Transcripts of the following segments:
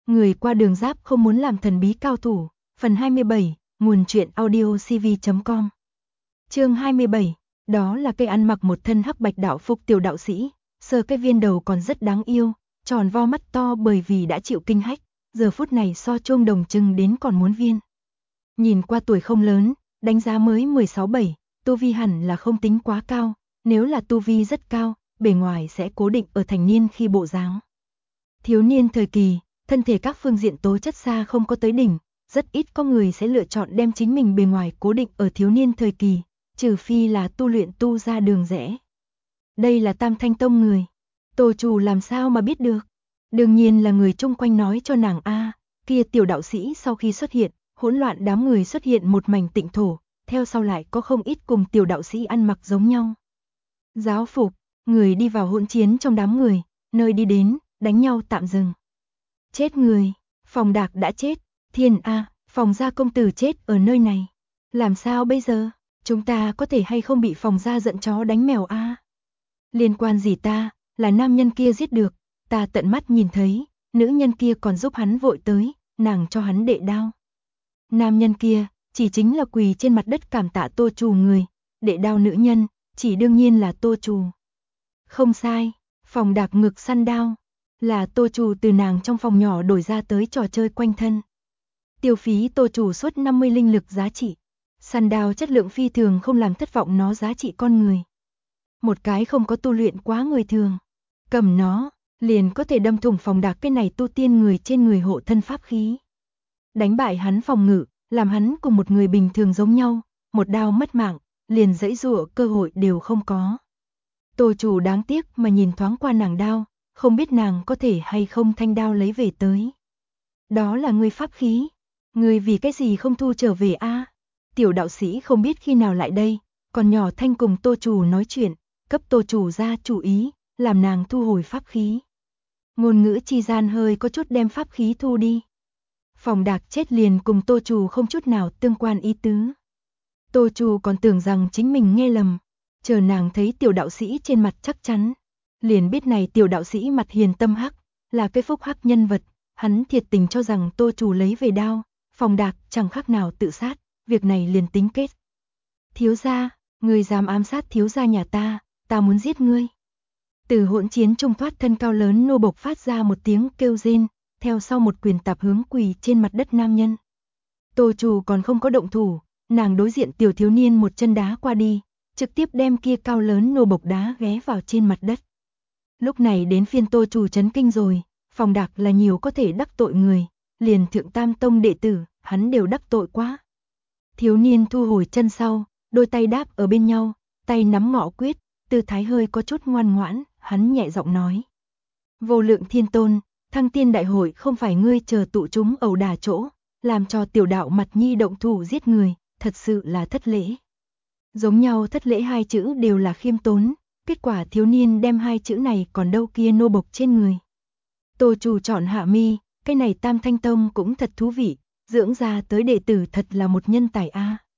Người qua đường giáp không muốn làm thần bí cao thủ. Phần 27, nguồn truyện audio cv.com. Chương 27, đó là cây ăn mặc một thân hắc bạch đạo phục tiểu đạo sĩ, sờ cái viên đầu còn rất đáng yêu, tròn vo mắt to bởi vì đã chịu kinh hách, giờ phút này so chuông đồng chừng đến còn muốn viên. Nhìn qua tuổi không lớn, đánh giá mới 16-17, tu vi hẳn là không tính quá cao, nếu là tu vi rất cao, bề ngoài sẽ cố định ở thành niên khi bộ dáng. Thiếu niên thời kỳ, thân thể các phương diện tố chất xa không có tới đỉnh, rất ít có người sẽ lựa chọn đem chính mình bề ngoài cố định ở thiếu niên thời kỳ, trừ phi là tu luyện tu ra đường rẽ. Đây là Tam Thanh Tông người. Tô chủ làm sao mà biết được? Đương nhiên là người chung quanh nói cho nàng kia tiểu đạo sĩ sau khi xuất hiện, hỗn loạn đám người xuất hiện một mảnh tịnh thổ, theo sau lại có không ít cùng tiểu đạo sĩ ăn mặc giống nhau. Giáo phục, người đi vào hỗn chiến trong đám người, nơi đi đến, đánh nhau tạm dừng. Chết người, Phòng Đạc đã chết, Thiên Phòng gia công tử chết ở nơi này. Làm sao bây giờ, chúng ta có thể hay không bị Phòng gia giận chó đánh mèo Liên quan gì ta, là nam nhân kia giết được, ta tận mắt nhìn thấy, nữ nhân kia còn giúp hắn vội tới, nàng cho hắn đệ đao. Nam nhân kia, chỉ chính là quỳ trên mặt đất cảm tạ Tô Trù người, đệ đao nữ nhân, chỉ đương nhiên là Tô Trù. Không sai, Phòng Đạc ngực săn đao, là Tô Trù từ nàng trong phòng nhỏ đổi ra tới trò chơi quanh thân. Tiêu phí Tô Trù suốt 50 linh lực giá trị. Săn đao chất lượng phi thường không làm thất vọng nó giá trị con người. Một cái không có tu luyện quá người thường. Cầm nó, liền có thể đâm thủng Phòng Đạc cái này tu tiên người trên người hộ thân pháp khí. Đánh bại hắn phòng ngự, làm hắn cùng một người bình thường giống nhau, một đao mất mạng, liền giãy giụa cơ hội đều không có. Tô Trù đáng tiếc mà nhìn thoáng qua nàng đao, không biết nàng có thể hay không thanh đao lấy về tới. Đó là ngươi pháp khí, ngươi vì cái gì không thu trở về Tiểu đạo sĩ không biết khi nào lại đây, còn nhỏ thanh cùng Tô Trù nói chuyện, cấp Tô Trù ra chủ ý, làm nàng thu hồi pháp khí. Ngôn ngữ chi gian hơi có chút đem pháp khí thu đi. Phòng Đạc chết liền cùng Tô Trù không chút nào tương quan ý tứ. Tô Trù còn tưởng rằng chính mình nghe lầm, chờ nàng thấy tiểu đạo sĩ trên mặt chắc chắn, liền biết này tiểu đạo sĩ mặt hiền tâm hắc, là cái phúc hắc nhân vật, hắn thiệt tình cho rằng Tô Trù lấy về đao, Phòng Đạc chẳng khác nào tự sát, việc này liền tính kết. Thiếu gia, ngươi dám ám sát thiếu gia nhà ta muốn giết ngươi. Từ hỗn chiến trung thoát thân cao lớn nô bộc phát ra một tiếng kêu rên, theo sau một quyền tạp hướng quỳ trên mặt đất nam nhân. Tô Trù còn không có động thủ, nàng đối diện tiểu thiếu niên một chân đá qua đi, trực tiếp đem kia cao lớn nô bộc đá ghé vào trên mặt đất. Lúc này đến phiên Tô Trù chấn kinh rồi, Phòng Đạc là nhiều có thể đắc tội người, liền Thượng Tam Tông đệ tử, hắn đều đắc tội quá. Thiếu niên thu hồi chân sau, đôi tay đáp ở bên nhau, tay nắm ngọ quyết, tư thái hơi có chút ngoan ngoãn, hắn nhẹ giọng nói. Vô lượng thiên tôn, Thăng Tiên đại hội không phải ngươi chờ tụ chúng ẩu đả chỗ, làm cho tiểu đạo mặt nhi động thủ giết người, thật sự là thất lễ. Giống nhau thất lễ hai chữ đều là khiêm tốn, kết quả thiếu niên đem hai chữ này còn đâu kia nô bộc trên người. Tô Trù chọn hạ mi, cái này Tam Thanh Tông cũng thật thú vị, dưỡng ra tới đệ tử thật là một nhân tài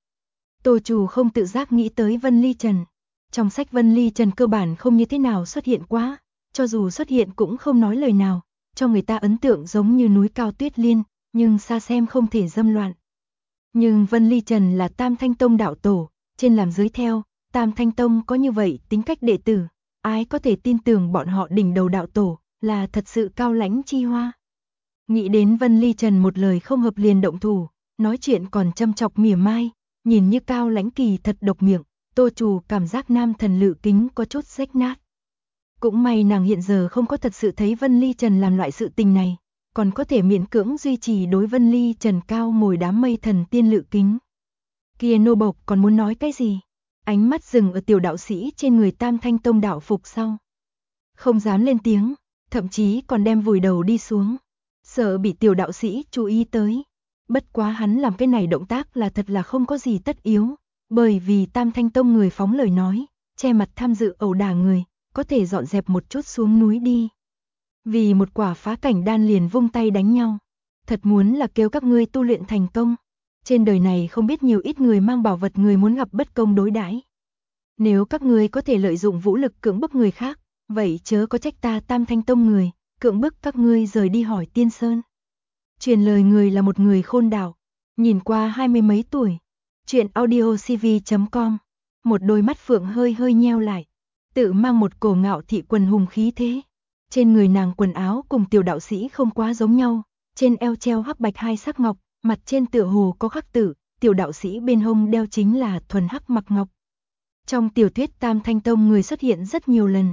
Tô Trù không tự giác nghĩ tới Vân Ly Trần. Trong sách Vân Ly Trần cơ bản không như thế nào xuất hiện quá, cho dù xuất hiện cũng không nói lời nào, cho người ta ấn tượng giống như núi cao tuyết liên, nhưng xa xem không thể dâm loạn. Nhưng Vân Ly Trần là Tam Thanh Tông đạo tổ, trên làm dưới theo, Tam Thanh Tông có như vậy tính cách đệ tử, ai có thể tin tưởng bọn họ đỉnh đầu đạo tổ, là thật sự cao lãnh chi hoa. Nghĩ đến Vân Ly Trần một lời không hợp liền động thủ, nói chuyện còn châm chọc mỉa mai, nhìn như cao lãnh kỳ thật độc miệng, Tô Trù cảm giác nam thần lự kính có chút rách nát. Cũng may nàng hiện giờ không có thật sự thấy Vân Ly Trần làm loại sự tình này, còn có thể miễn cưỡng duy trì đối Vân Ly Trần cao ngồi đám mây thần tiên lự kính. Kia nô bộc còn muốn nói cái gì? Ánh mắt dừng ở tiểu đạo sĩ trên người Tam Thanh Tông đạo phục sau. Không dám lên tiếng, thậm chí còn đem vùi đầu đi xuống, sợ bị tiểu đạo sĩ chú ý tới. Bất quá hắn làm cái này động tác là thật là không có gì tất yếu, bởi vì Tam Thanh Tông người phóng lời nói, che mặt tham dự ẩu đả người, có thể dọn dẹp một chút xuống núi đi. Vì một quả phá cảnh đan liền vung tay đánh nhau, thật muốn là kêu các ngươi tu luyện thành công. Trên đời này không biết nhiều ít người mang bảo vật người muốn gặp bất công đối đãi. Nếu các ngươi có thể lợi dụng vũ lực cưỡng bức người khác, vậy chớ có trách ta Tam Thanh Tông người, cưỡng bức các ngươi rời đi hỏi Tiên Sơn. Truyền lời người là một người khôn đảo, nhìn qua 20 mấy tuổi. Chuyện audio cv.com. Một đôi mắt phượng hơi hơi nheo lại, tự mang một cổ ngạo thị quần hùng khí thế. Trên người nàng quần áo cùng tiểu đạo sĩ không quá giống nhau, trên eo treo hắc bạch hai sắc ngọc, mặt trên tựa hồ có khắc tử, tiểu đạo sĩ bên hông đeo chính là thuần hắc mặc ngọc. Trong tiểu thuyết Tam Thanh Tông người xuất hiện rất nhiều lần.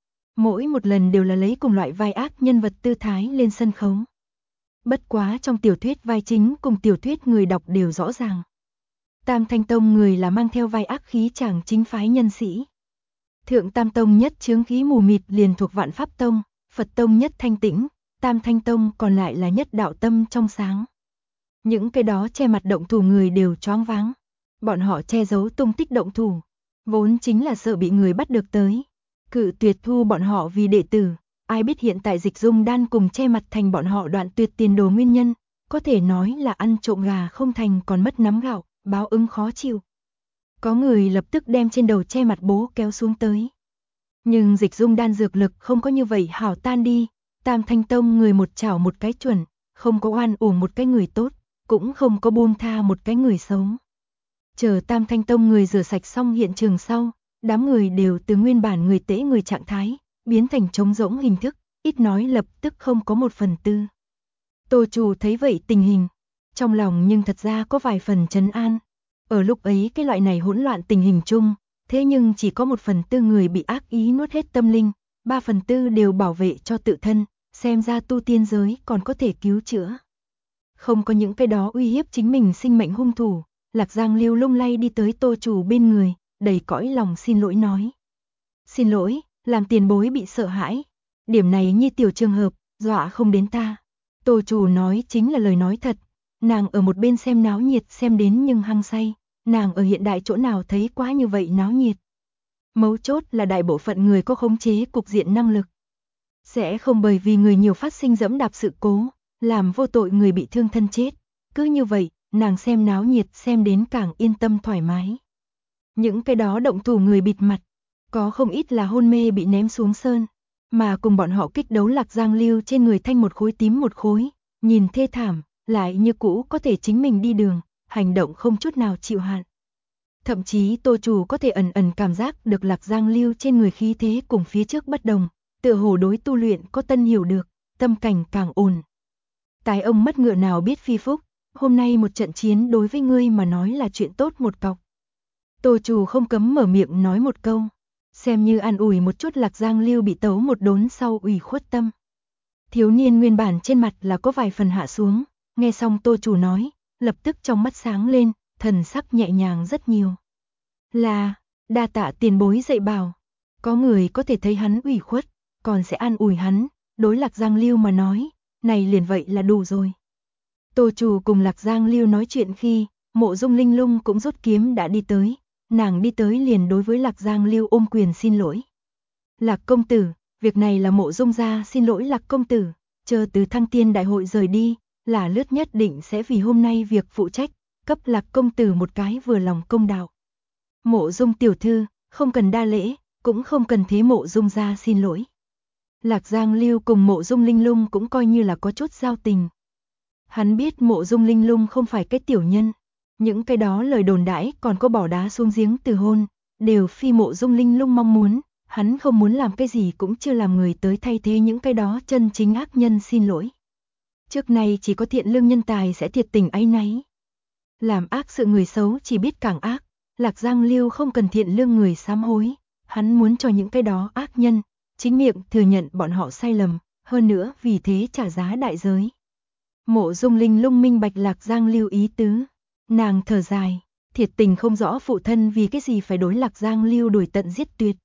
Mỗi một lần đều là lấy cùng loại vai ác nhân vật tư thái lên sân khấu. Bất quá trong tiểu thuyết vai chính cùng tiểu thuyết người đọc đều rõ ràng. Tam Thanh Tông người là mang theo vai ác khí chàng chính phái nhân sĩ. Thượng Tam Tông nhất chướng khí mù mịt liền thuộc Vạn Pháp Tông, Phật Tông nhất thanh tĩnh, Tam Thanh Tông còn lại là nhất đạo tâm trong sáng. Những cái đó che mặt động thủ người đều choáng váng. Bọn họ che giấu tung tích động thủ, vốn chính là sợ bị người bắt được tới. Cự tuyệt thu bọn họ vì đệ tử, ai biết hiện tại Dịch Dung Đan cùng che mặt thành bọn họ đoạn tuyệt tiền đồ nguyên nhân, có thể nói là ăn trộm gà không thành còn mất nắm gạo, báo ứng khó chịu. Có người lập tức đem trên đầu che mặt bố kéo xuống tới. Nhưng Dịch Dung Đan dược lực không có như vậy hảo tan đi, Tam Thanh Tông người một chảo một cái chuẩn, không có oan uổng một cái người tốt, cũng không có buông tha một cái người xấu. Chờ Tam Thanh Tông người rửa sạch xong hiện trường sau, đám người đều từ nguyên bản người tễ người trạng thái, biến thành trống rỗng hình thức, ít nói lập tức không có 1/4. Tô Chủ thấy vậy tình hình, trong lòng nhưng thật ra có vài phần trấn an. Ở lúc ấy cái loại này hỗn loạn tình hình chung, thế nhưng chỉ có 1/4 người bị ác ý nuốt hết tâm linh, 3/4 đều bảo vệ cho tự thân, xem ra tu tiên giới còn có thể cứu chữa. Không có những cái đó uy hiếp chính mình sinh mệnh hung thủ, Lạc Giang Lưu lung lay đi tới Tô Chủ bên người, đầy cõi lòng xin lỗi nói. Xin lỗi, làm tiền bối bị sợ hãi. Điểm này như tiểu trường hợp, dọa không đến ta. Tô Chủ nói chính là lời nói thật. Nàng ở một bên xem náo nhiệt xem đến nhưng hăng say. Nàng ở hiện đại chỗ nào thấy quá như vậy náo nhiệt. Mấu chốt là đại bộ phận người có khống chế cục diện năng lực. Sẽ không bởi vì người nhiều phát sinh dẫm đạp sự cố, làm vô tội người bị thương thân chết. Cứ như vậy, nàng xem náo nhiệt xem đến càng yên tâm thoải mái. Những cái đó động thủ người bịt mặt, có không ít là hôn mê bị ném xuống sơn, mà cùng bọn họ kích đấu Lạc Giang Lưu trên người thanh một khối tím một khối, nhìn thê thảm, lại như cũ có thể chính mình đi đường, hành động không chút nào chịu hạn. Thậm chí Tô Chủ có thể ẩn ẩn cảm giác được Lạc Giang Lưu trên người khí thế cùng phía trước bất đồng, tựa hồ đối tu luyện có tân hiểu được, tâm cảnh càng ổn. Tài ông mất ngựa nào biết phi phúc, hôm nay một trận chiến đối với ngươi mà nói là chuyện tốt một cọc. Tô Chủ không cấm mở miệng nói một câu, xem như an ủi một chút Lạc Giang Lưu bị tấu một đốn sau ủy khuất tâm. Thiếu niên nguyên bản trên mặt là có vài phần hạ xuống, nghe xong Tô Chủ nói, lập tức trong mắt sáng lên, thần sắc nhẹ nhàng rất nhiều. Là, đa tạ tiền bối dạy bảo, có người có thể thấy hắn ủy khuất, còn sẽ an ủi hắn, đối Lạc Giang Lưu mà nói, này liền vậy là đủ rồi. Tô Chủ cùng Lạc Giang Lưu nói chuyện khi, Mộ Dung Linh Lung cũng rút kiếm đã đi tới, nàng đi tới liền đối với Lạc Giang Lưu ôm quyền xin lỗi. Lạc công tử, việc này là Mộ Dung gia xin lỗi Lạc công tử, chờ từ Thăng Tiên đại hội rời đi, là lướt nhất định sẽ vì hôm nay việc phụ trách, cấp Lạc công tử một cái vừa lòng công đạo. Mộ Dung tiểu thư, không cần đa lễ, cũng không cần thế Mộ Dung gia xin lỗi. Lạc Giang Lưu cùng Mộ Dung Linh Lung cũng coi như là có chút giao tình. Hắn biết Mộ Dung Linh Lung không phải cái tiểu nhân, những cái đó lời đồn đãi còn có bỏ đá xuống giếng từ hôn, đều phi Mộ Dung Linh Lung mong muốn, hắn không muốn làm cái gì cũng chưa làm người tới thay thế những cái đó chân chính ác nhân xin lỗi. Trước nay chỉ có thiện lương nhân tài sẽ thiệt tình áy náy. Làm ác sự người xấu chỉ biết càng ác, Lạc Giang Lưu không cần thiện lương người sám hối, hắn muốn cho những cái đó ác nhân, chính miệng thừa nhận bọn họ sai lầm, hơn nữa vì thế trả giá đại giới. Mộ Dung Linh Lung minh bạch Lạc Giang Lưu ý tứ, nàng thở dài, thiệt tình không rõ phụ thân vì cái gì phải đối Lạc Giang Lưu đuổi tận giết tuyệt.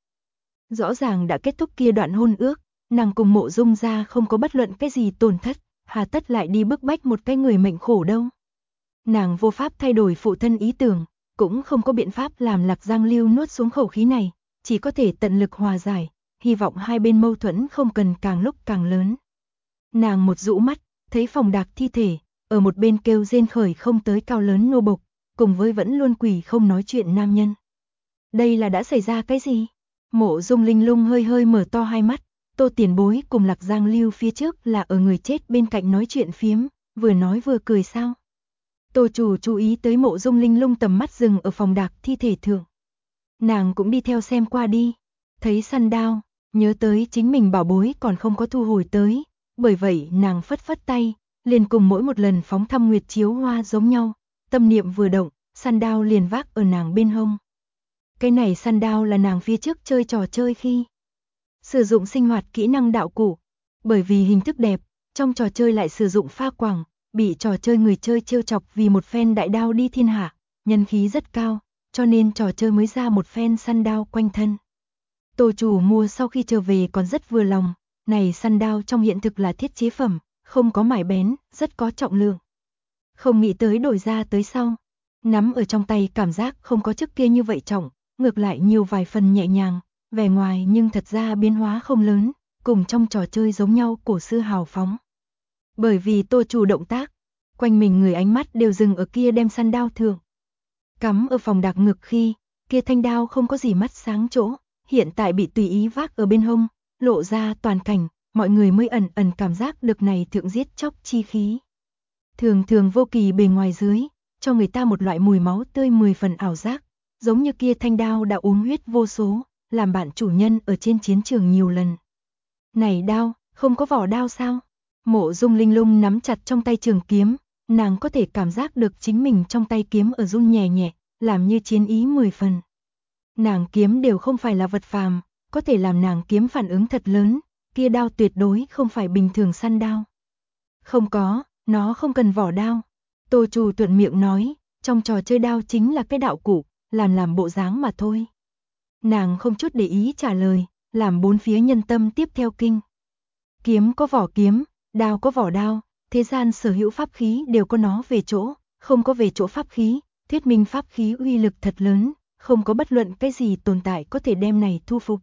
Rõ ràng đã kết thúc kia đoạn hôn ước, nàng cùng Mộ Dung gia không có bất luận cái gì tổn thất, hà tất lại đi bức bách một cái người mệnh khổ đâu. Nàng vô pháp thay đổi phụ thân ý tưởng, cũng không có biện pháp làm Lạc Giang Lưu nuốt xuống khẩu khí này, chỉ có thể tận lực hòa giải, hy vọng hai bên mâu thuẫn không cần càng lúc càng lớn. Nàng một rũ mắt, thấy Phòng Đạc thi thể, ở một bên kêu rên khởi không tới cao lớn nô bộc, cùng với vẫn luôn quỳ không nói chuyện nam nhân. Đây là đã xảy ra cái gì? Mộ Dung Linh Lung hơi hơi mở to hai mắt, Tô tiền bối cùng Lạc Giang Lưu phía trước là ở người chết bên cạnh nói chuyện phiếm, vừa nói vừa cười sao? Tô chủ chú ý tới Mộ Dung Linh Lung tầm mắt dừng ở phòng đạc thi thể thượng. Nàng cũng đi theo xem qua đi, thấy săn đao, nhớ tới chính mình bảo bối còn không có thu hồi tới, bởi vậy nàng phất phất tay, liền cùng mỗi một lần phóng thăm nguyệt chiếu hoa giống nhau, tâm niệm vừa động, săn đao liền vác ở nàng bên hông. Cái này săn đao là nàng phía trước chơi trò chơi khi sử dụng sinh hoạt kỹ năng đạo cụ, bởi vì hình thức đẹp, trong trò chơi lại sử dụng pha quảng, bị trò chơi người chơi trêu chọc vì một phen đại đao đi thiên hạ, nhân khí rất cao, cho nên trò chơi mới ra một phen săn đao quanh thân. Tô chủ mua sau khi trở về còn rất vừa lòng, này săn đao trong hiện thực là thiết chế phẩm, không có mài bén, rất có trọng lượng. Không nghĩ tới đổi ra tới sau, nắm ở trong tay cảm giác không có trước kia như vậy trọng, ngược lại nhiều vài phần nhẹ nhàng, vẻ ngoài nhưng thật ra biến hóa không lớn, cùng trong trò chơi giống nhau cổ xưa hào phóng. Bởi vì Tô chủ động tác, quanh mình người ánh mắt đều dừng ở kia đem săn đao thượng. Cắm ở phòng đạc ngực khi, kia thanh đao không có gì mắt sáng chỗ, hiện tại bị tùy ý vác ở bên hông, lộ ra toàn cảnh, mọi người mới ẩn ẩn cảm giác được này thượng giết chóc chi khí. Thường thường vô kỳ bề ngoài dưới, cho người ta một loại mùi máu tươi 10 phần ảo giác, giống như kia thanh đao đã uống huyết vô số, làm bạn chủ nhân ở trên chiến trường nhiều lần. Này đao, không có vỏ đao sao? Mộ Dung Linh Lung nắm chặt trong tay trường kiếm, nàng có thể cảm giác được chính mình trong tay kiếm ở run nhẹ nhẹ, làm như chiến ý 10 phần. Nàng kiếm đều không phải là vật phàm, có thể làm nàng kiếm phản ứng thật lớn, kia đao tuyệt đối không phải bình thường săn đao. Không có, nó không cần vỏ đao. Tô chủ thuận miệng nói, trong trò chơi đao chính là cái đạo cụ, làm bộ dáng mà thôi. Nàng không chút để ý trả lời, làm bốn phía nhân tâm tiếp theo kinh. Kiếm có vỏ kiếm, đao có vỏ đao, thế gian sở hữu pháp khí đều có nó về chỗ, không có về chỗ pháp khí, thuyết minh pháp khí uy lực thật lớn, không có bất luận cái gì tồn tại có thể đem này thu phục.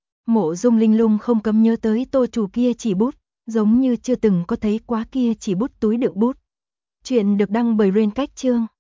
Mộ Dung Linh Lung không cấm nhớ tới Tô chủ kia chỉ bút, giống như chưa từng có thấy quá kia chỉ bút túi đựng bút. Chuyện được đăng bởi Rain Cách Chương.